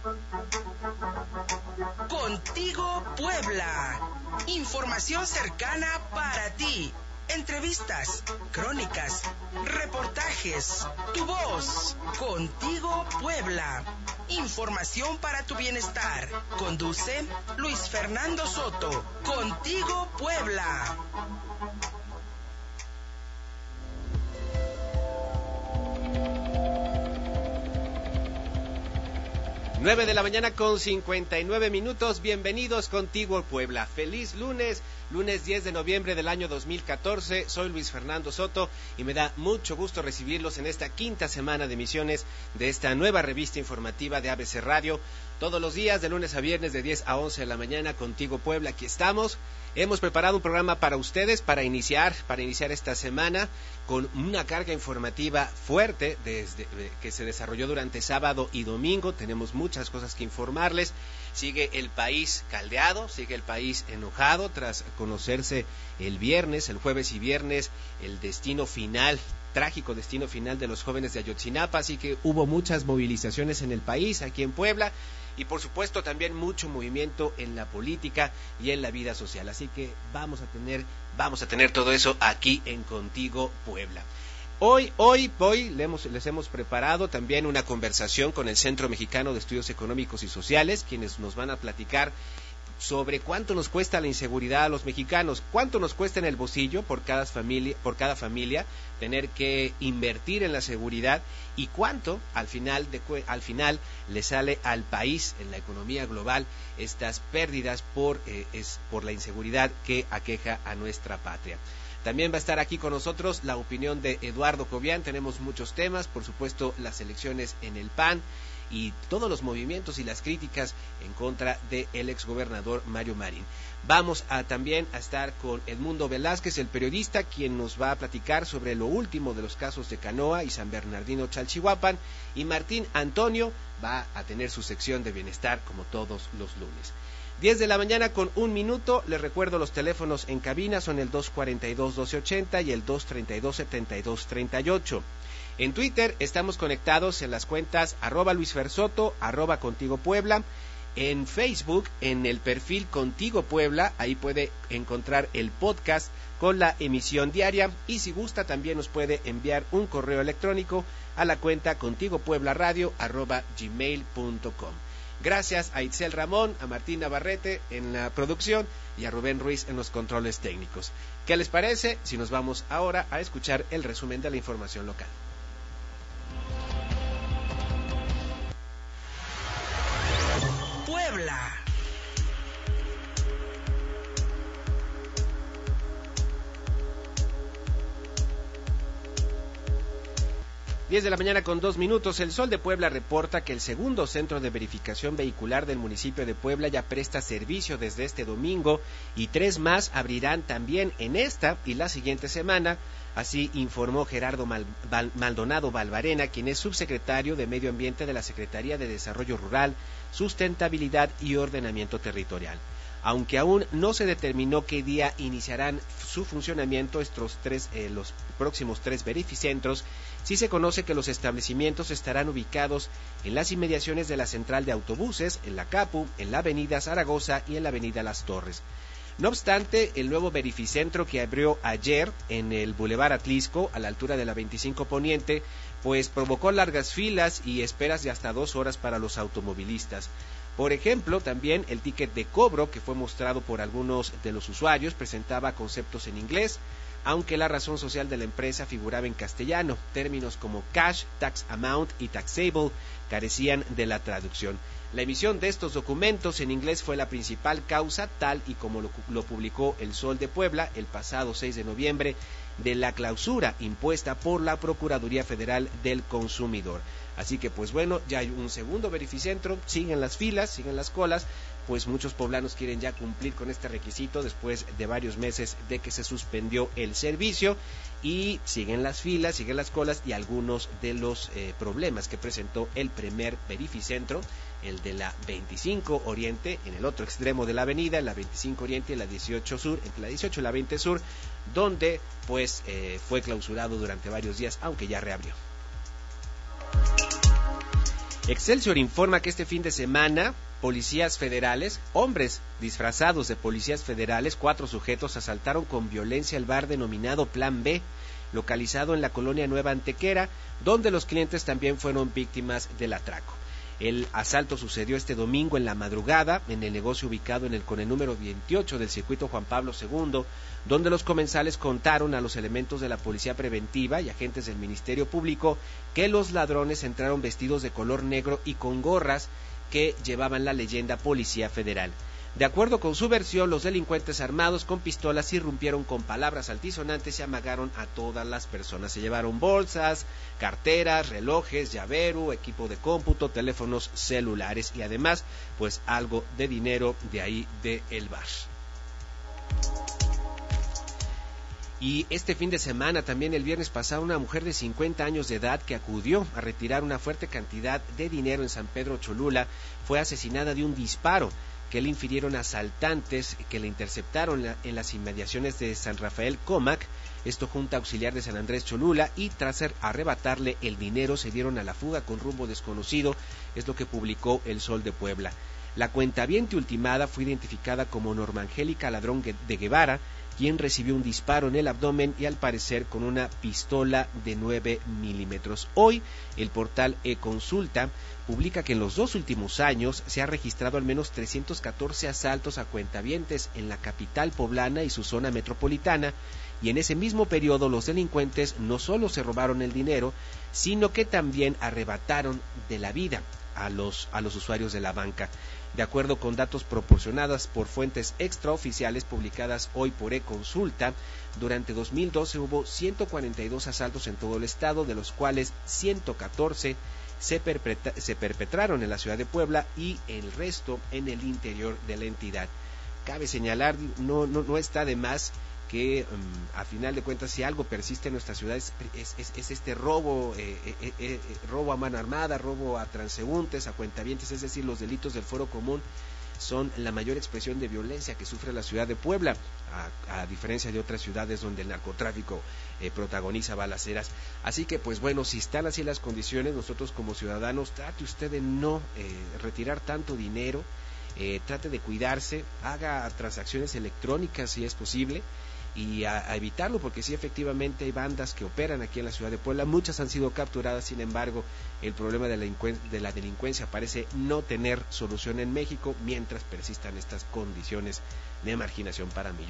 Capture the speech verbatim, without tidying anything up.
Contigo Puebla. Información cercana para ti. Entrevistas, crónicas, reportajes, tu voz. Contigo Puebla. Información para tu bienestar. Conduce Luis Fernando Soto. Contigo Puebla. nueve de la mañana con cincuenta y nueve minutos. Bienvenidos Contigo Puebla. Feliz lunes, lunes diez de noviembre del año dos mil catorce. Soy Luis Fernando Soto y me da mucho gusto recibirlos en esta quinta semana de emisiones de esta nueva revista informativa de A B C Radio. Todos los días, de lunes a viernes, de diez a once de la mañana, Contigo Puebla. Aquí estamos. Hemos preparado un programa para ustedes, para iniciar, para iniciar esta semana con una carga informativa fuerte desde que se desarrolló durante sábado y domingo. Tenemos muchas cosas que informarles. Sigue el país caldeado, sigue el país enojado tras conocerse el viernes, el jueves y viernes, el destino final, trágico destino final de los jóvenes de Ayotzinapa. Así que hubo muchas movilizaciones en el país, aquí en Puebla. Y por supuesto también mucho movimiento en la política y en la vida social. Así que vamos a tener, vamos a tener todo eso aquí en Contigo Puebla. Hoy, hoy, hoy les hemos, les hemos preparado también una conversación con el Centro Mexicano de Estudios Económicos y Sociales, quienes nos van a platicar sobre cuánto nos cuesta la inseguridad a los mexicanos, cuánto nos cuesta en el bolsillo por cada familia, por cada familia tener que invertir en la seguridad y cuánto al final de, al final le sale al país en la economía global estas pérdidas por eh, es por la inseguridad que aqueja a nuestra patria. También va a estar aquí con nosotros la opinión de Eduardo Cobian. Tenemos muchos temas, por supuesto las elecciones en el P A N y todos los movimientos y las críticas en contra del exgobernador Mario Marín. Vamos a también a estar con Edmundo Velázquez, el periodista, quien nos va a platicar sobre lo último de los casos de Canoa y San Bernardino Chalchihuapan, y Martín Antonio va a tener su sección de bienestar como todos los lunes. diez de la mañana con un minuto. Les recuerdo los teléfonos en cabina son el dos cuarenta y dos, doce ochenta y el dos treinta y dos, setenta y dos treinta y ocho. En Twitter estamos conectados en las cuentas arroba Luis Fersoto, arroba Contigo Puebla. En Facebook, en el perfil Contigo Puebla, ahí puede encontrar el podcast con la emisión diaria. Y si gusta, también nos puede enviar un correo electrónico a la cuenta contigopueblaradio arroba gmail punto com. Gracias a Itzel Ramón, a Martín Navarrete en la producción y a Rubén Ruiz en los controles técnicos. ¿Qué les parece si nos vamos ahora a escuchar el resumen de la información local? Puebla. diez de la mañana con dos minutos. El Sol de Puebla reporta que el segundo centro de verificación vehicular del municipio de Puebla ya presta servicio desde este domingo y tres más abrirán también en esta y la siguiente semana. Así informó Gerardo Mal, Val, Maldonado Valvarena, quien es subsecretario de Medio Ambiente de la Secretaría de Desarrollo Rural, Sustentabilidad y Ordenamiento Territorial. Aunque aún no se determinó qué día iniciarán su funcionamiento estos tres, eh, los próximos tres verificentros, sí se conoce que los establecimientos estarán ubicados en las inmediaciones de la central de autobuses, en la Capu, en la avenida Zaragoza y en la avenida Las Torres. No obstante, el nuevo verificentro que abrió ayer en el Boulevard Atlisco, a la altura de la veinticinco Poniente, pues provocó largas filas y esperas de hasta dos horas para los automovilistas. Por ejemplo, también el ticket de cobro que fue mostrado por algunos de los usuarios presentaba conceptos en inglés, aunque la razón social de la empresa figuraba en castellano. Términos como cash, tax amount y taxable carecían de la traducción. La emisión de estos documentos en inglés fue la principal causa, tal y como lo, lo publicó El Sol de Puebla el pasado seis de noviembre, de la clausura impuesta por la Procuraduría Federal del Consumidor. Así que pues bueno, ya hay un segundo verificentro, siguen las filas, siguen las colas, pues muchos poblanos quieren ya cumplir con este requisito después de varios meses de que se suspendió el servicio, y siguen las filas, siguen las colas y algunos de los eh, problemas que presentó el primer verificentro, el de la veinticinco Oriente, en el otro extremo de la avenida, la veinticinco Oriente y la dieciocho Sur, entre la dieciocho y la veinte Sur, donde pues eh, fue clausurado durante varios días, aunque ya reabrió. Excelsior informa que este fin de semana, policías federales, hombres disfrazados de policías federales, cuatro sujetos asaltaron con violencia el bar denominado Plan B, localizado en la colonia Nueva Antequera, donde los clientes también fueron víctimas del atraco. El asalto sucedió este domingo en la madrugada en el negocio ubicado en el con el número veintiocho del circuito Juan Pablo segundo, donde los comensales contaron a los elementos de la policía preventiva y agentes del Ministerio Público que los ladrones entraron vestidos de color negro y con gorras que llevaban la leyenda Policía Federal. De acuerdo con su versión, los delincuentes armados con pistolas irrumpieron con palabras altisonantes y amagaron a todas las personas. Se llevaron bolsas, carteras, relojes, llavero, equipo de cómputo, teléfonos celulares y además, pues algo de dinero de ahí del bar. Y este fin de semana, también el viernes pasado, una mujer de cincuenta años de edad que acudió a retirar una fuerte cantidad de dinero en San Pedro Cholula fue asesinada de un disparo que le infirieron asaltantes que le interceptaron en las inmediaciones de San Rafael Comac, esto Junta Auxiliar de San Andrés Cholula, y tras arrebatarle el dinero se dieron a la fuga con rumbo desconocido, es lo que publicó El Sol de Puebla. La cuentaviente ultimada fue identificada como Norma Angélica Ladrón de Guevara, quien recibió un disparo en el abdomen y al parecer con una pistola de nueve milímetros. Hoy, el portal eConsulta publica que en los dos últimos años se ha registrado al menos trescientos catorce asaltos a cuentavientes en la capital poblana y su zona metropolitana, y en ese mismo periodo los delincuentes no solo se robaron el dinero, sino que también arrebataron de la vida a los, a los usuarios de la banca. De acuerdo con datos proporcionados por fuentes extraoficiales publicadas hoy por eConsulta, durante dos mil doce hubo ciento cuarenta y dos asaltos en todo el estado, de los cuales ciento catorce se, perpetra, se perpetraron en la ciudad de Puebla y el resto en el interior de la entidad. Cabe señalar, no, no, no está de más que um, a final de cuentas, si algo persiste en nuestra ciudad es, es, es este robo, eh, eh, eh, robo a mano armada, robo a transeúntes, a cuentavientes, es decir, los delitos del fuero común son la mayor expresión de violencia que sufre la ciudad de Puebla, a, a diferencia de otras ciudades donde el narcotráfico eh, protagoniza balaceras. Así que, pues bueno, si están así las condiciones, nosotros como ciudadanos, trate usted de no eh, retirar tanto dinero, eh, trate de cuidarse, haga transacciones electrónicas si es posible, y a, a evitarlo, porque sí, efectivamente hay bandas que operan aquí en la ciudad de Puebla, muchas han sido capturadas, sin embargo el problema de la, de la delincuencia parece no tener solución en México mientras persistan estas condiciones de marginación para millones.